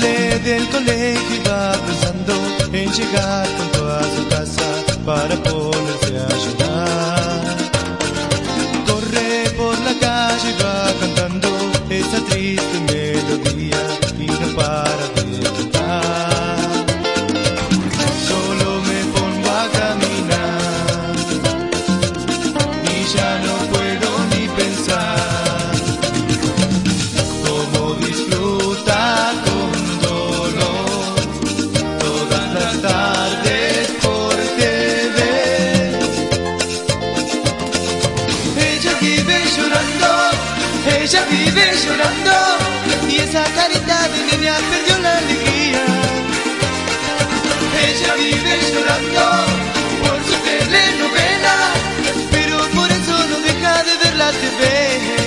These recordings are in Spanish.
Sale del colegio y va pensando en llegar pronto a su casa para ponerse a llorar. Corre por la calle y va cantando esa triste melodía y no para de cantar. Solo me pongo a caminar y ya no puedo ni pensar cómo disfrutar con dolor todas las tardes por TV. Ella vive llorando y esa carita de niña perdió la alegría. Ella vive llorando por su telenovela, pero por eso no deja de ver la TV.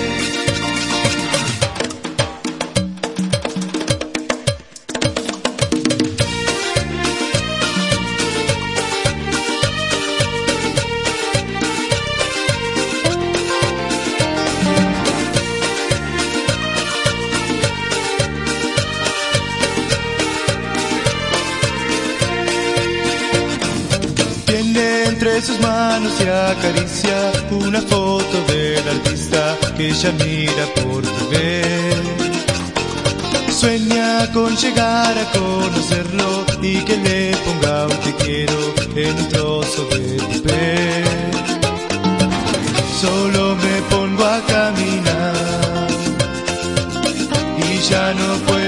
Entre sus manos se acaricia una foto del artista que ella mira por TV. Sueña con llegar a conocerlo y que le ponga un te quiero en un trozo de papel. Solo me pongo a caminar y ya no puedo